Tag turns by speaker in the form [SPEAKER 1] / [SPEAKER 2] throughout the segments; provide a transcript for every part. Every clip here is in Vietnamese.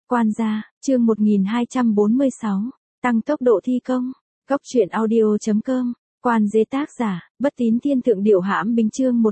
[SPEAKER 1] Quan gia, chương 1246, tăng tốc độ thi công. Góc truyện audio.com, Quan Dế tác giả, Bất Tín Thiên Thượng Điệu Hãm Binh chương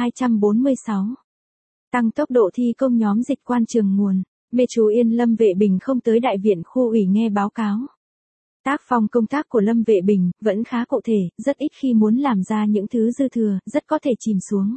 [SPEAKER 1] 1246. Tăng tốc độ thi công nhóm dịch quan trường nguồn, mê chú Yên Lâm Vệ Bình không tới đại viện khu ủy nghe báo cáo. Tác phong công tác của Lâm Vệ Bình vẫn khá cụ thể, rất ít khi muốn làm ra những thứ dư thừa, rất có thể chìm xuống.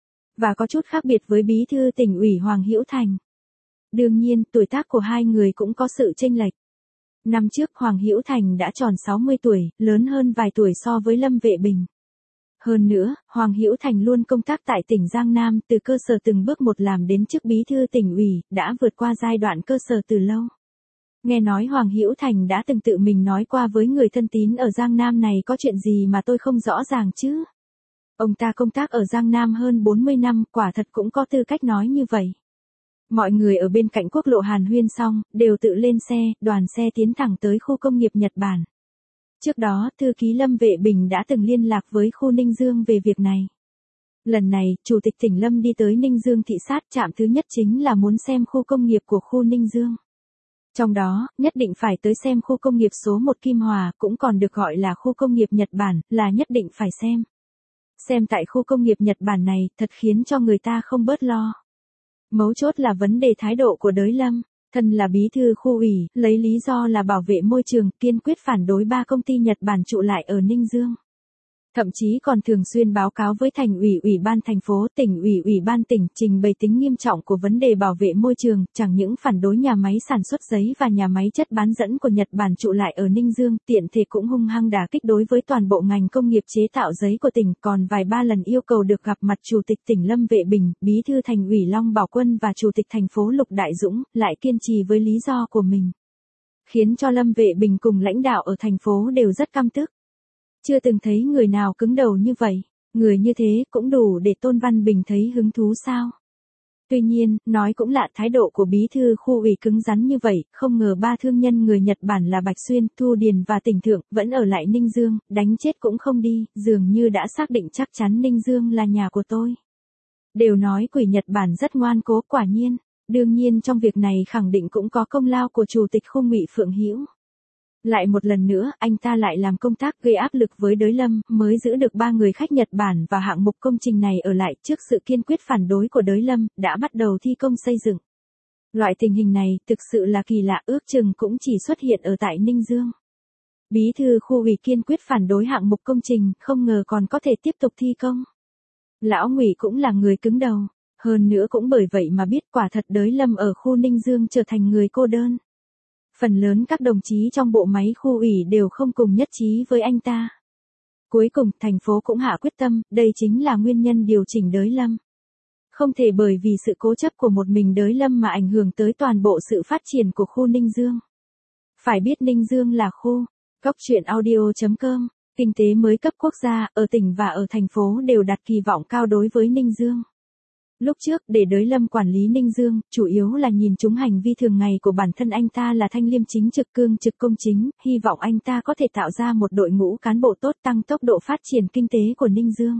[SPEAKER 1] Và có chút khác biệt với bí thư tỉnh ủy Hoàng Hữu Thành. Đương nhiên, tuổi tác của hai người cũng có sự chênh lệch. Năm trước Hoàng Hữu Thành đã tròn 60 tuổi, lớn hơn vài tuổi so với Lâm Vệ Bình. Hơn nữa, Hoàng Hữu Thành luôn công tác tại tỉnh Giang Nam, từ cơ sở từng bước một làm đến chức bí thư tỉnh ủy, đã vượt qua giai đoạn cơ sở từ lâu. Nghe nói Hoàng Hữu Thành đã từng tự mình nói qua với người thân tín ở Giang Nam này, có chuyện gì mà tôi không rõ ràng chứ? Ông ta công tác ở Giang Nam hơn 40 năm, quả thật cũng có tư cách nói như vậy. Mọi người ở bên cạnh quốc lộ hàn huyên xong, đều tự lên xe, đoàn xe tiến thẳng tới khu công nghiệp Nhật Bản. Trước đó, thư ký Lâm Vệ Bình đã từng liên lạc với khu Ninh Dương về việc này. Lần này, Chủ tịch tỉnh Lâm đi tới Ninh Dương thị sát, trạm thứ nhất chính là muốn xem khu công nghiệp của khu Ninh Dương. Trong đó, nhất định phải tới xem khu công nghiệp số 1 Kim Hòa, cũng còn được gọi là khu công nghiệp Nhật Bản, là nhất định phải xem. Xem tại khu công nghiệp Nhật Bản này, thật khiến cho người ta không bớt lo. Mấu chốt là vấn đề thái độ của Đới Lâm, thân là bí thư khu ủy, lấy lý do là bảo vệ môi trường, kiên quyết phản đối 3 công ty Nhật Bản trụ lại ở Ninh Dương. Thậm chí còn thường xuyên báo cáo với thành ủy, ủy ban thành phố, tỉnh ủy, ủy ban tỉnh, trình bày tính nghiêm trọng của vấn đề bảo vệ môi trường, chẳng những phản đối nhà máy sản xuất giấy và nhà máy chất bán dẫn của Nhật Bản trụ lại ở Ninh Dương, tiện thể cũng hung hăng đả kích đối với toàn bộ ngành công nghiệp chế tạo giấy của tỉnh, còn vài ba lần yêu cầu được gặp mặt Chủ tịch tỉnh Lâm Vệ Bình, bí thư thành ủy Long Bảo Quân và Chủ tịch thành phố Lục Đại Dũng, lại kiên trì với lý do của mình. Khiến cho Lâm Vệ Bình cùng lãnh đạo ở thành phố đều rất căm tức. Chưa từng thấy người nào cứng đầu như vậy, người như thế cũng đủ để Tôn Văn Bình thấy hứng thú sao? Tuy nhiên, nói cũng lạ, thái độ của bí thư khu ủy cứng rắn như vậy, không ngờ 3 thương nhân người Nhật Bản là Bạch Xuyên, Thu Điền và Tỉnh Thượng, vẫn ở lại Ninh Dương, đánh chết cũng không đi, dường như đã xác định chắc chắn Ninh Dương là nhà của tôi. Đều nói quỷ Nhật Bản rất ngoan cố, quả nhiên, đương nhiên trong việc này khẳng định cũng có công lao của Chủ tịch khu Ngụy Phượng Hữu. Lại một lần nữa, anh ta lại làm công tác gây áp lực với Đới Lâm, mới giữ được 3 người khách Nhật Bản và hạng mục công trình này ở lại. Trước sự kiên quyết phản đối của Đới Lâm, đã bắt đầu thi công xây dựng. Loại tình hình này thực sự là kỳ lạ, ước chừng cũng chỉ xuất hiện ở tại Ninh Dương. Bí thư khu ủy kiên quyết phản đối hạng mục công trình, không ngờ còn có thể tiếp tục thi công. Lão Ngụy cũng là người cứng đầu, hơn nữa cũng bởi vậy mà biết quả thật Đới Lâm ở khu Ninh Dương trở thành người cô đơn. Phần lớn các đồng chí trong bộ máy khu ủy đều không cùng nhất trí với anh ta. Cuối cùng, thành phố cũng hạ quyết tâm, đây chính là nguyên nhân điều chỉnh Đới Lâm. Không thể bởi vì sự cố chấp của một mình Đới Lâm mà ảnh hưởng tới toàn bộ sự phát triển của khu Ninh Dương. Phải biết Ninh Dương là khu, góc truyện audio.com, kinh tế mới cấp quốc gia, ở tỉnh và ở thành phố đều đặt kỳ vọng cao đối với Ninh Dương. Lúc trước, để Đới Lâm quản lý Ninh Dương, chủ yếu là nhìn trúng hành vi thường ngày của bản thân anh ta là thanh liêm chính trực, cương trực công chính, hy vọng anh ta có thể tạo ra một đội ngũ cán bộ tốt, tăng tốc độ phát triển kinh tế của Ninh Dương.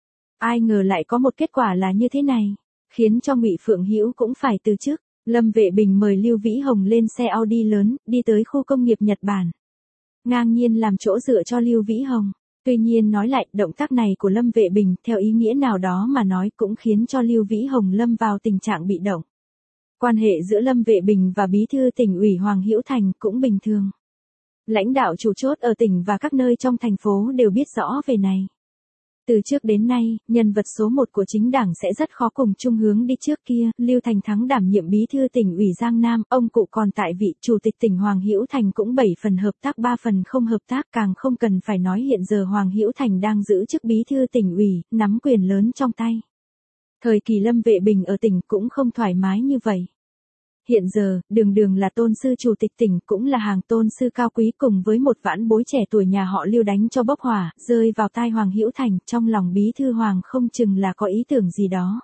[SPEAKER 1] Ai ngờ lại có một kết quả là như thế này, khiến cho Ngụy Phượng Hữu cũng phải từ chức. Lâm Vệ Bình mời Lưu Vĩ Hồng lên xe Audi lớn, đi tới khu công nghiệp Nhật Bản. Ngang nhiên làm chỗ dựa cho Lưu Vĩ Hồng. Tuy nhiên nói lại, động tác này của Lâm Vệ Bình, theo ý nghĩa nào đó mà nói, cũng khiến cho Lưu Vĩ Hồng lâm vào tình trạng bị động. Quan hệ giữa Lâm Vệ Bình và bí thư tỉnh ủy Hoàng Hữu Thành cũng bình thường. Lãnh đạo chủ chốt ở tỉnh và các nơi trong thành phố đều biết rõ về này. Từ trước đến nay, nhân vật số 1 của chính đảng sẽ rất khó cùng chung hướng đi. Trước kia, Lưu Thành Thắng đảm nhiệm bí thư tỉnh ủy Giang Nam, ông cụ còn tại vị chủ tịch tỉnh Hoàng Hữu Thành cũng 7 phần hợp tác 3 phần không hợp tác, càng không cần phải nói hiện giờ Hoàng Hữu Thành đang giữ chức bí thư tỉnh ủy, nắm quyền lớn trong tay. Thời kỳ Lâm Vệ Bình ở tỉnh cũng không thoải mái như vậy. Hiện giờ, đường là tôn sư chủ tịch tỉnh, cũng là hàng tôn sư cao quý, cùng với một vãn bối trẻ tuổi nhà họ Lưu đánh cho bốc hỏa, rơi vào tai Hoàng Hữu Thành, trong lòng bí thư Hoàng không chừng là có ý tưởng gì đó.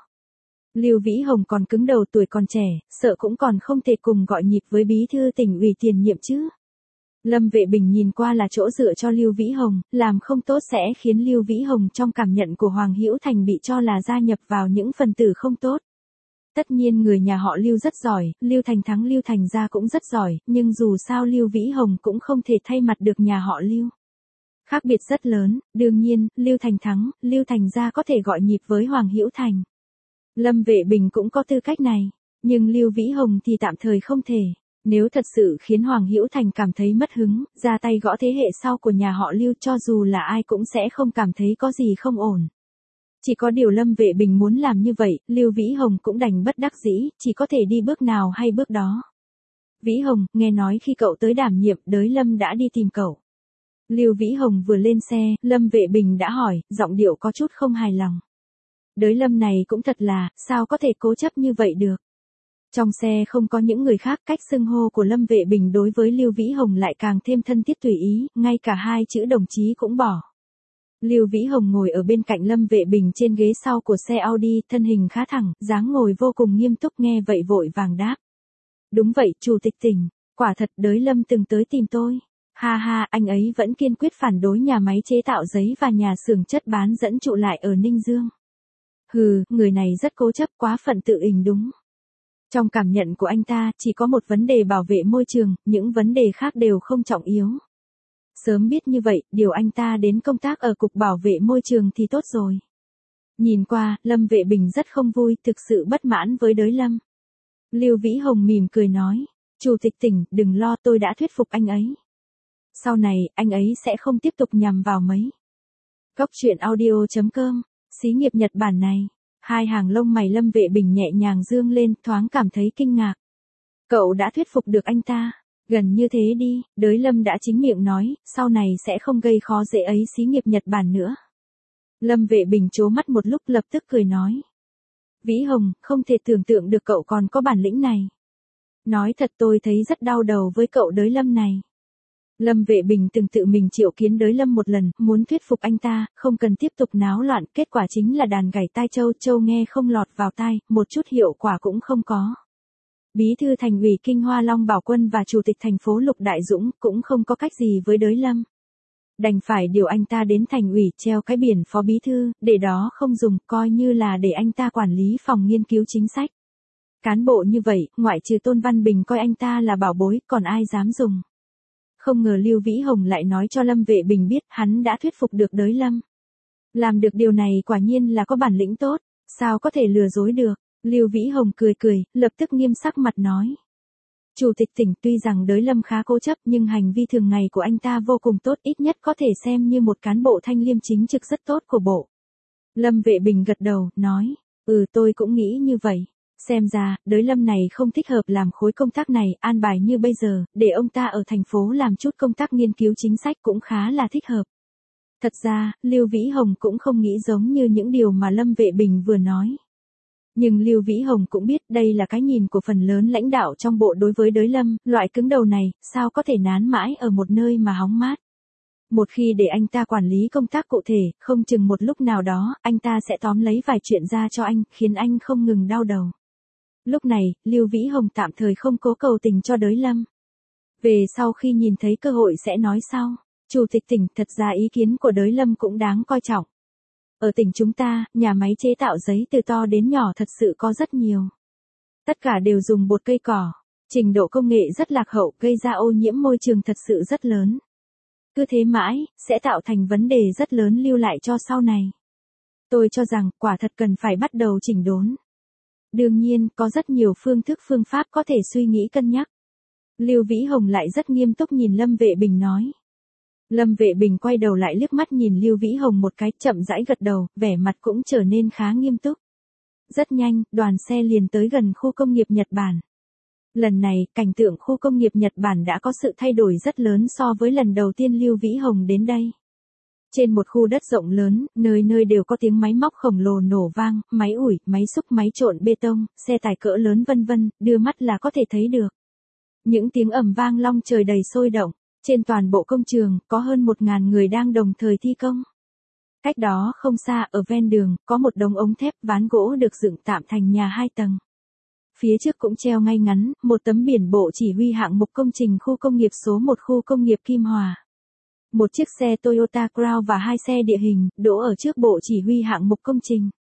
[SPEAKER 1] Lưu Vĩ Hồng còn cứng đầu, tuổi còn trẻ, sợ cũng còn không thể cùng gọi nhịp với bí thư tỉnh ủy tiền nhiệm chứ. Lâm Vệ Bình nhìn qua là chỗ dựa cho Lưu Vĩ Hồng, làm không tốt sẽ khiến Lưu Vĩ Hồng trong cảm nhận của Hoàng Hữu Thành bị cho là gia nhập vào những phần tử không tốt. Tất nhiên người nhà họ Lưu rất giỏi, Lưu Thành Thắng Lưu Thành gia cũng rất giỏi, nhưng dù sao Lưu Vĩ Hồng cũng không thể thay mặt được nhà họ Lưu. Khác biệt rất lớn, đương nhiên, Lưu Thành Thắng, Lưu Thành gia có thể gọi nhịp với Hoàng Hữu Thành. Lâm Vệ Bình cũng có tư cách này, nhưng Lưu Vĩ Hồng thì tạm thời không thể. Nếu thật sự khiến Hoàng Hữu Thành cảm thấy mất hứng, ra tay gõ thế hệ sau của nhà họ Lưu, cho dù là ai cũng sẽ không cảm thấy có gì không ổn. Chỉ có điều Lâm Vệ Bình muốn làm như vậy, Lưu Vĩ Hồng cũng đành bất đắc dĩ, chỉ có thể đi bước nào hay bước đó. Vĩ Hồng, nghe nói khi cậu tới đảm nhiệm, Đới Lâm đã đi tìm cậu. Lưu Vĩ Hồng vừa lên xe, Lâm Vệ Bình đã hỏi, giọng điệu có chút không hài lòng. Đới Lâm này cũng thật là, sao có thể cố chấp như vậy được. Trong xe không có những người khác, cách xưng hô của Lâm Vệ Bình đối với Lưu Vĩ Hồng lại càng thêm thân thiết tùy ý, ngay cả hai chữ đồng chí cũng bỏ. Lưu Vĩ Hồng ngồi ở bên cạnh Lâm Vệ Bình trên ghế sau của xe Audi, thân hình khá thẳng, dáng ngồi vô cùng nghiêm túc, nghe vậy vội vàng đáp. Đúng vậy, Chủ tịch tỉnh, quả thật Đới Lâm từng tới tìm tôi. Ha ha, anh ấy vẫn kiên quyết phản đối nhà máy chế tạo giấy và nhà xưởng chất bán dẫn trụ lại ở Ninh Dương. Hừ, người này rất cố chấp, quá phận tự ình đúng. Trong cảm nhận của anh ta, chỉ có một vấn đề bảo vệ môi trường, những vấn đề khác đều không trọng yếu. Sớm biết như vậy, điều anh ta đến công tác ở Cục Bảo vệ Môi trường thì tốt rồi. Nhìn qua, Lâm Vệ Bình rất không vui, thực sự bất mãn với Đới Lâm. Lưu Vĩ Hồng mỉm cười nói, Chủ tịch tỉnh, đừng lo, tôi đã thuyết phục anh ấy. Sau này, anh ấy sẽ không tiếp tục nhằm vào mấy. Góc truyện audio.com, xí nghiệp Nhật Bản này. Hai hàng lông mày Lâm Vệ Bình nhẹ nhàng dương lên, thoáng cảm thấy kinh ngạc. Cậu đã thuyết phục được anh ta. Gần như thế đi, Đới Lâm đã chính miệng nói, sau này sẽ không gây khó dễ ấy xí nghiệp Nhật Bản nữa. Lâm Vệ Bình trố mắt một lúc lập tức cười nói. Vĩ Hồng, không thể tưởng tượng được cậu còn có bản lĩnh này. Nói thật tôi thấy rất đau đầu với cậu Đới Lâm này. Lâm Vệ Bình từng tự mình triệu kiến Đới Lâm một lần, muốn thuyết phục anh ta, không cần tiếp tục náo loạn, kết quả chính là đàn gảy tai châu, châu nghe không lọt vào tai, một chút hiệu quả cũng không có. Bí thư thành ủy Kinh Hoa Long Bảo Quân và chủ tịch thành phố Lục Đại Dũng cũng không có cách gì với Đới Lâm. Đành phải điều anh ta đến thành ủy treo cái biển phó bí thư, để đó không dùng, coi như là để anh ta quản lý phòng nghiên cứu chính sách. Cán bộ như vậy, ngoại trừ Tôn Văn Bình coi anh ta là bảo bối, còn ai dám dùng. Không ngờ Lưu Vĩ Hồng lại nói cho Lâm Vệ Bình biết hắn đã thuyết phục được Đới Lâm. Làm được điều này quả nhiên là có bản lĩnh tốt, sao có thể lừa dối được. Lưu Vĩ Hồng cười cười, lập tức nghiêm sắc mặt nói. Chủ tịch tỉnh, tuy rằng Đới Lâm khá cố chấp nhưng hành vi thường ngày của anh ta vô cùng tốt, ít nhất có thể xem như một cán bộ thanh liêm chính trực rất tốt của bộ. Lâm Vệ Bình gật đầu, nói, tôi cũng nghĩ như vậy. Xem ra, Đới Lâm này không thích hợp làm khối công tác này, an bài như bây giờ, để ông ta ở thành phố làm chút công tác nghiên cứu chính sách cũng khá là thích hợp. Thật ra, Lưu Vĩ Hồng cũng không nghĩ giống như những điều mà Lâm Vệ Bình vừa nói. Nhưng Lưu Vĩ Hồng cũng biết đây là cái nhìn của phần lớn lãnh đạo trong bộ đối với Đới Lâm, loại cứng đầu này, sao có thể nán mãi ở một nơi mà hóng mát. Một khi để anh ta quản lý công tác cụ thể, không chừng một lúc nào đó, anh ta sẽ tóm lấy vài chuyện ra cho anh, khiến anh không ngừng đau đầu. Lúc này, Lưu Vĩ Hồng tạm thời không cố cầu tình cho Đới Lâm. Về sau khi nhìn thấy cơ hội sẽ nói sau. Chủ tịch tỉnh, thật ra ý kiến của Đới Lâm cũng đáng coi trọng. Ở tỉnh chúng ta, nhà máy chế tạo giấy từ to đến nhỏ thật sự có rất nhiều. Tất cả đều dùng bột cây cỏ. Trình độ công nghệ rất lạc hậu, gây ra ô nhiễm môi trường thật sự rất lớn. Cứ thế mãi, sẽ tạo thành vấn đề rất lớn lưu lại cho sau này. Tôi cho rằng, quả thật cần phải bắt đầu chỉnh đốn. Đương nhiên, có rất nhiều phương thức phương pháp có thể suy nghĩ cân nhắc. Lưu Vĩ Hồng lại rất nghiêm túc nhìn Lâm Vệ Bình nói. Lâm Vệ Bình quay đầu lại liếc mắt nhìn Lưu Vĩ Hồng một cái, chậm rãi gật đầu, vẻ mặt cũng trở nên khá nghiêm túc. Rất nhanh, đoàn xe liền tới gần khu công nghiệp Nhật Bản. Lần này, cảnh tượng khu công nghiệp Nhật Bản đã có sự thay đổi rất lớn so với lần đầu tiên Lưu Vĩ Hồng đến đây. Trên một khu đất rộng lớn, nơi nơi đều có tiếng máy móc khổng lồ nổ vang, máy ủi, máy xúc, máy trộn bê tông, xe tải cỡ lớn vân vân, đưa mắt là có thể thấy được. Những tiếng ầm vang long trời đầy sôi động. Trên toàn bộ công trường, có hơn 1.000 người đang đồng thời thi công. Cách đó không xa, ở ven đường, có một đống ống thép ván gỗ được dựng tạm thành nhà 2 tầng. Phía trước cũng treo ngay ngắn, một tấm biển bộ chỉ huy hạng mục công trình khu công nghiệp số 1 khu công nghiệp Kim Hòa. Một chiếc xe Toyota Crown và 2 xe địa hình, đỗ ở trước bộ chỉ huy hạng mục công trình.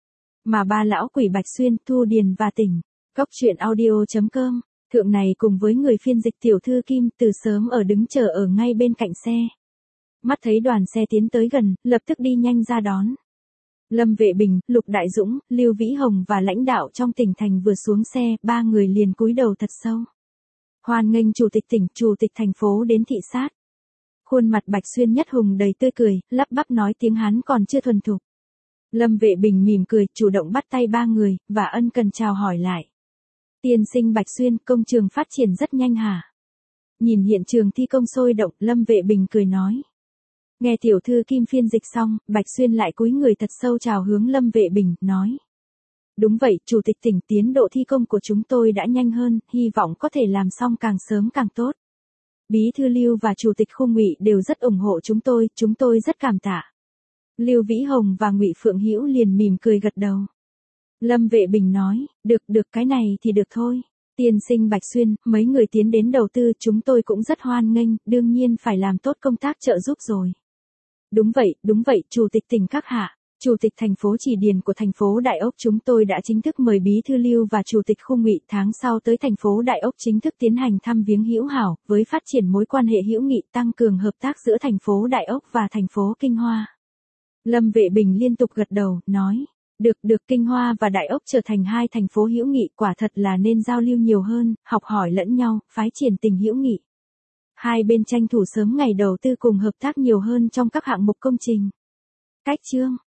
[SPEAKER 1] Mà ba lão quỷ Bạch Xuyên, Thu Điền và Tỉnh. Cốc truyện audio.com. Thượng này cùng với người phiên dịch tiểu thư Kim từ sớm ở đứng chờ ở ngay bên cạnh xe. Mắt thấy đoàn xe tiến tới gần, lập tức đi nhanh ra đón. Lâm Vệ Bình, Lục Đại Dũng, Lưu Vĩ Hồng và lãnh đạo trong tỉnh thành vừa xuống xe, ba người liền cúi đầu thật sâu. Hoan nghênh chủ tịch tỉnh, chủ tịch thành phố đến thị sát. Khuôn mặt Bạch Xuyên nhất hùng đầy tươi cười, lắp bắp nói tiếng Hán còn chưa thuần thục. Lâm Vệ Bình mỉm cười, chủ động bắt tay ba người, và ân cần chào hỏi lại. Tiên sinh Bạch Xuyên, công trường phát triển rất nhanh hả? Nhìn hiện trường thi công sôi động, Lâm Vệ Bình cười nói. Nghe tiểu thư Kim phiên dịch xong, Bạch Xuyên lại cúi người thật sâu chào hướng Lâm Vệ Bình, nói. Đúng vậy, chủ tịch tỉnh, tiến độ thi công của chúng tôi đã nhanh hơn, hy vọng có thể làm xong càng sớm càng tốt. Bí thư Lưu và chủ tịch Khu Ngụy đều rất ủng hộ chúng tôi rất cảm tạ. Lưu Vĩ Hồng và Ngụy Phượng Hữu liền mỉm cười gật đầu. Lâm Vệ Bình nói, được cái này thì được thôi. Tiên sinh Bạch Xuyên, mấy người tiến đến đầu tư chúng tôi cũng rất hoan nghênh, đương nhiên phải làm tốt công tác trợ giúp rồi. Đúng vậy, chủ tịch tỉnh các hạ. Chủ tịch thành phố Chỉ Điền của thành phố Đại Ốc chúng tôi đã chính thức mời bí thư Lưu và chủ tịch Khu Ngụy tháng sau tới thành phố Đại Ốc chính thức tiến hành thăm viếng hữu hảo, với phát triển mối quan hệ hữu nghị tăng cường hợp tác giữa thành phố Đại Ốc và thành phố Kinh Hoa. Lâm Vệ Bình liên tục gật đầu, nói, được Kinh Hoa và Đại Ốc trở thành hai thành phố hữu nghị quả thật là nên giao lưu nhiều hơn, học hỏi lẫn nhau, phái triển tình hữu nghị. Hai bên tranh thủ sớm ngày đầu tư cùng hợp tác nhiều hơn trong các hạng mục công trình. Cách chương